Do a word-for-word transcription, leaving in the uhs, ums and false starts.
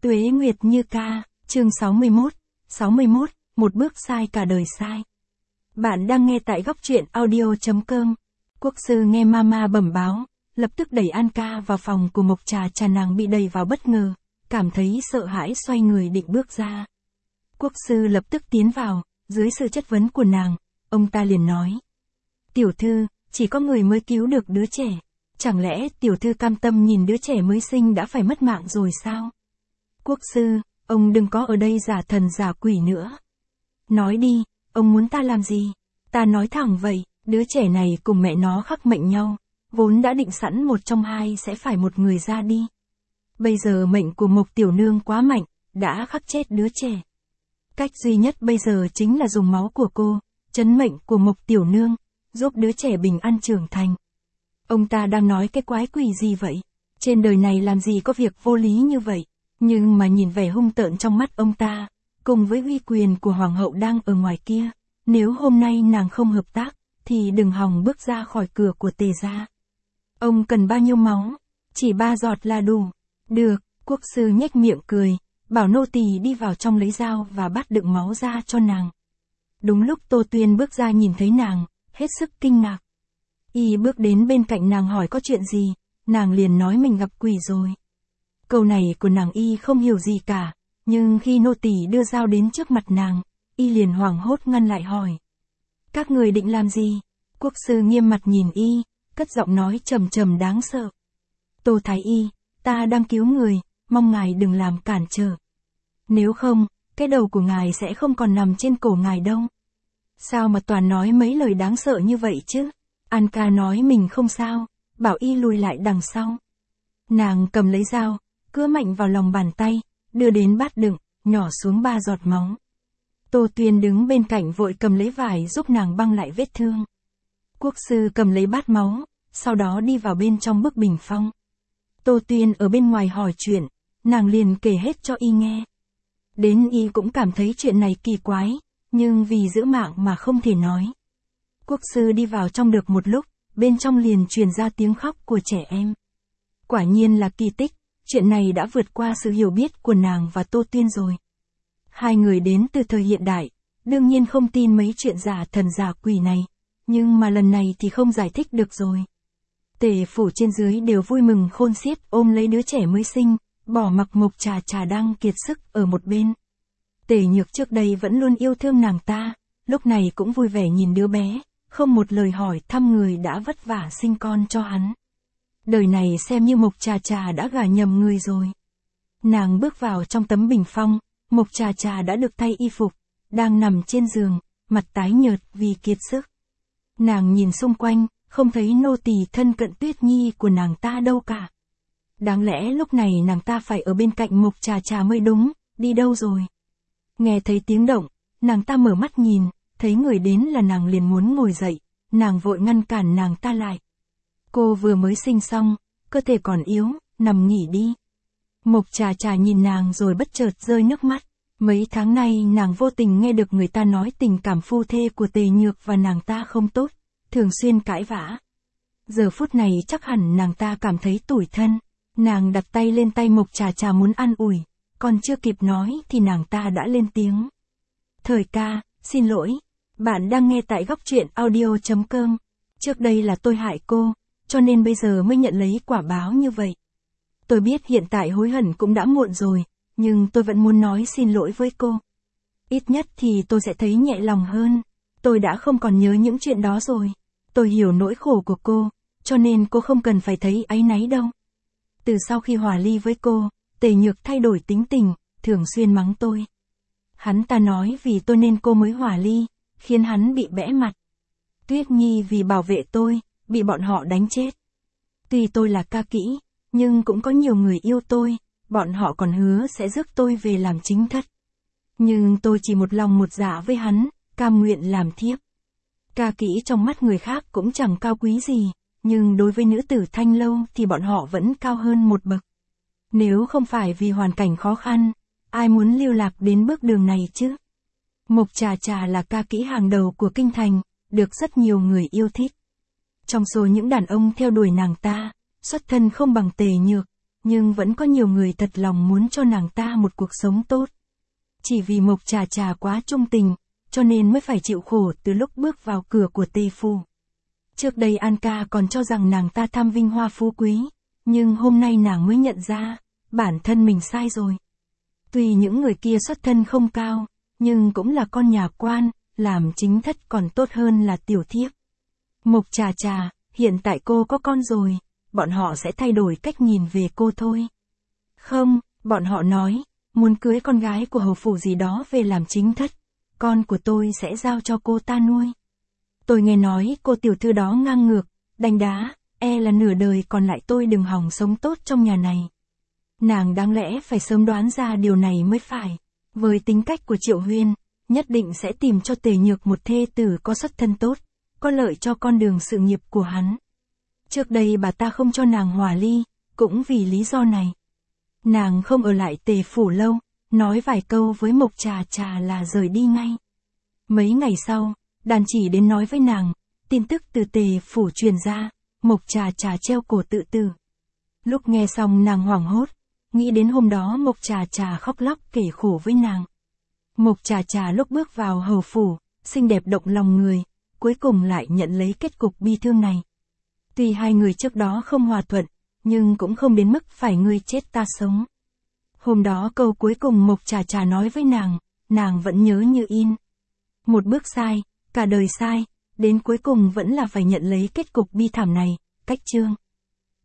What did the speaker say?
Tuế Nguyệt Như Ca, chương sáu mươi mốt, sáu mươi mốt, một bước sai cả đời sai. Bạn đang nghe tại góc truyện audio chấm com. Quốc sư nghe mama bẩm báo, lập tức đẩy An Ca vào phòng của Mộc Trà Trà. Nàng bị đẩy vào bất ngờ, cảm thấy sợ hãi xoay người định bước ra. Quốc sư lập tức tiến vào, dưới sự chất vấn của nàng, ông ta liền nói. Tiểu thư, chỉ có người mới cứu được đứa trẻ. Chẳng lẽ tiểu thư cam tâm nhìn đứa trẻ mới sinh đã phải mất mạng rồi sao? Quốc sư, ông đừng có ở đây giả thần giả quỷ nữa. Nói đi, ông muốn ta làm gì? Ta nói thẳng vậy, đứa trẻ này cùng mẹ nó khắc mệnh nhau, vốn đã định sẵn một trong hai sẽ phải một người ra đi. Bây giờ mệnh của Mộc tiểu nương quá mạnh, đã khắc chết đứa trẻ. Cách duy nhất bây giờ chính là dùng máu của cô, trấn mệnh của Mộc tiểu nương, giúp đứa trẻ bình an trưởng thành. Ông ta đang nói cái quái quỷ gì vậy? Trên đời này làm gì có việc vô lý như vậy? Nhưng mà nhìn vẻ hung tợn trong mắt ông ta, cùng với uy quyền của hoàng hậu đang ở ngoài kia, nếu hôm nay nàng không hợp tác, thì đừng hòng bước ra khỏi cửa của Tề gia. Ông cần bao nhiêu máu? Chỉ ba giọt là đủ. Được, quốc sư nhếch miệng cười, bảo nô tỳ đi vào trong lấy dao và bát đựng máu ra cho nàng. Đúng lúc Tô Tuyên bước ra nhìn thấy nàng, hết sức kinh ngạc. Y bước đến bên cạnh nàng hỏi có chuyện gì, nàng liền nói mình gặp quỷ rồi. Câu này của nàng Y không hiểu gì cả, nhưng khi nô tỳ đưa dao đến trước mặt nàng, Y liền hoảng hốt ngăn lại hỏi. Các người định làm gì? Quốc sư nghiêm mặt nhìn Y, cất giọng nói trầm trầm đáng sợ. Tô Thái Y, ta đang cứu người, mong ngài đừng làm cản trở. Nếu không, cái đầu của ngài sẽ không còn nằm trên cổ ngài đâu. Sao mà toàn nói mấy lời đáng sợ như vậy chứ? An Ca nói mình không sao, bảo Y lùi lại đằng sau. Nàng cầm lấy dao, cứa mạnh vào lòng bàn tay, đưa đến bát đựng, nhỏ xuống ba giọt máu. Tô Tuyên đứng bên cạnh vội cầm lấy vải giúp nàng băng lại vết thương. Quốc sư cầm lấy bát máu, sau đó đi vào bên trong bức bình phong. Tô Tuyên ở bên ngoài hỏi chuyện, nàng liền kể hết cho Y nghe. Đến Y cũng cảm thấy chuyện này kỳ quái, nhưng vì giữ mạng mà không thể nói. Quốc sư đi vào trong được một lúc, bên trong liền truyền ra tiếng khóc của trẻ em. Quả nhiên là kỳ tích, chuyện này đã vượt qua sự hiểu biết của nàng và Tô Tuyên rồi. Hai người đến từ thời hiện đại, đương nhiên không tin mấy chuyện giả thần giả quỷ này, nhưng mà lần này thì không giải thích được rồi. Tề phủ trên dưới đều vui mừng khôn xiết ôm lấy đứa trẻ mới sinh, bỏ mặc Mộc Trà Trà đang kiệt sức ở một bên. Tề Nhược trước đây vẫn luôn yêu thương nàng ta, lúc này cũng vui vẻ nhìn đứa bé, không một lời hỏi thăm người đã vất vả sinh con cho hắn. Đời này xem như Mộc Trà Trà đã gả nhầm người rồi. Nàng bước vào trong tấm bình phong, Mộc Trà Trà đã được thay y phục, đang nằm trên giường, mặt tái nhợt vì kiệt sức. Nàng nhìn xung quanh, không thấy nô tỳ thân cận Tuyết Nhi của nàng ta đâu cả. Đáng lẽ lúc này nàng ta phải ở bên cạnh Mộc Trà Trà mới đúng, đi đâu rồi? Nghe thấy tiếng động, nàng ta mở mắt nhìn, thấy người đến là nàng liền muốn ngồi dậy, nàng vội ngăn cản nàng ta lại. Cô vừa mới sinh xong, cơ thể còn yếu, nằm nghỉ đi. Mộc Trà Trà nhìn nàng rồi bất chợt rơi nước mắt. Mấy tháng nay nàng vô tình nghe được người ta nói tình cảm phu thê của Tề Nhược và nàng ta không tốt, thường xuyên cãi vã. Giờ phút này chắc hẳn nàng ta cảm thấy tủi thân, nàng đặt tay lên tay Mộc Trà Trà muốn an ủi, còn chưa kịp nói thì nàng ta đã lên tiếng. Thời ca, xin lỗi, bạn đang nghe tại góc truyện audio chấm com. Trước đây là tôi hại cô, cho nên bây giờ mới nhận lấy quả báo như vậy. Tôi biết hiện tại hối hận cũng đã muộn rồi, nhưng tôi vẫn muốn nói xin lỗi với cô. Ít nhất thì tôi sẽ thấy nhẹ lòng hơn. Tôi đã không còn nhớ những chuyện đó rồi. Tôi hiểu nỗi khổ của cô, cho nên cô không cần phải thấy áy náy đâu. Từ sau khi hòa ly với cô, Tề Nhược thay đổi tính tình, thường xuyên mắng tôi. Hắn ta nói vì tôi nên cô mới hòa ly, khiến hắn bị bẽ mặt. Tuyết Nhi vì bảo vệ tôi, bị bọn họ đánh chết. Tuy tôi là ca kỹ, nhưng cũng có nhiều người yêu tôi, bọn họ còn hứa sẽ rước tôi về làm chính thất. Nhưng tôi chỉ một lòng một dạ với hắn, cam nguyện làm thiếp. Ca kỹ trong mắt người khác cũng chẳng cao quý gì, nhưng đối với nữ tử Thanh Lâu thì bọn họ vẫn cao hơn một bậc. Nếu không phải vì hoàn cảnh khó khăn, ai muốn lưu lạc đến bước đường này chứ? Mộc Trà Trà là ca kỹ hàng đầu của kinh thành, được rất nhiều người yêu thích. Trong số những đàn ông theo đuổi nàng ta, xuất thân không bằng Tề Nhược, nhưng vẫn có nhiều người thật lòng muốn cho nàng ta một cuộc sống tốt. Chỉ vì Mộc Trà Trà quá trung tình, cho nên mới phải chịu khổ từ lúc bước vào cửa của Tề Phủ. Trước đây An ca còn cho rằng nàng ta tham vinh hoa phú quý, nhưng hôm nay nàng mới nhận ra, bản thân mình sai rồi. Tuy những người kia xuất thân không cao, nhưng cũng là con nhà quan, làm chính thất còn tốt hơn là tiểu thiếp. Mộc Trà Trà, hiện tại cô có con rồi, bọn họ sẽ thay đổi cách nhìn về cô thôi. Không, bọn họ nói, muốn cưới con gái của hầu phủ gì đó về làm chính thất, con của tôi sẽ giao cho cô ta nuôi. Tôi nghe nói cô tiểu thư đó ngang ngược, đánh đá, e là nửa đời còn lại tôi đừng hòng sống tốt trong nhà này. Nàng đáng lẽ phải sớm đoán ra điều này mới phải. Với tính cách của Triệu Huyên, nhất định sẽ tìm cho Tề Nhược một thê tử có xuất thân tốt, có lợi cho con đường sự nghiệp của hắn. Trước đây bà ta không cho nàng hòa ly, cũng vì lý do này. Nàng không ở lại Tề Phủ lâu, nói vài câu với Mộc Trà Trà là rời đi ngay. Mấy ngày sau, đàn chỉ đến nói với nàng, tin tức từ Tề Phủ truyền ra, Mộc Trà Trà treo cổ tự tử. Lúc nghe xong nàng hoảng hốt, nghĩ đến hôm đó Mộc Trà Trà khóc lóc kể khổ với nàng. Mộc Trà Trà lúc bước vào hầu phủ, xinh đẹp động lòng người, cuối cùng lại nhận lấy kết cục bi thương này. Tuy hai người trước đó không hòa thuận, nhưng cũng không đến mức phải ngươi chết ta sống. Hôm đó câu cuối cùng Mộc Trà Trà nói với nàng, nàng vẫn nhớ như in. Một bước sai, cả đời sai, đến cuối cùng vẫn là phải nhận lấy kết cục bi thảm này, cách chương.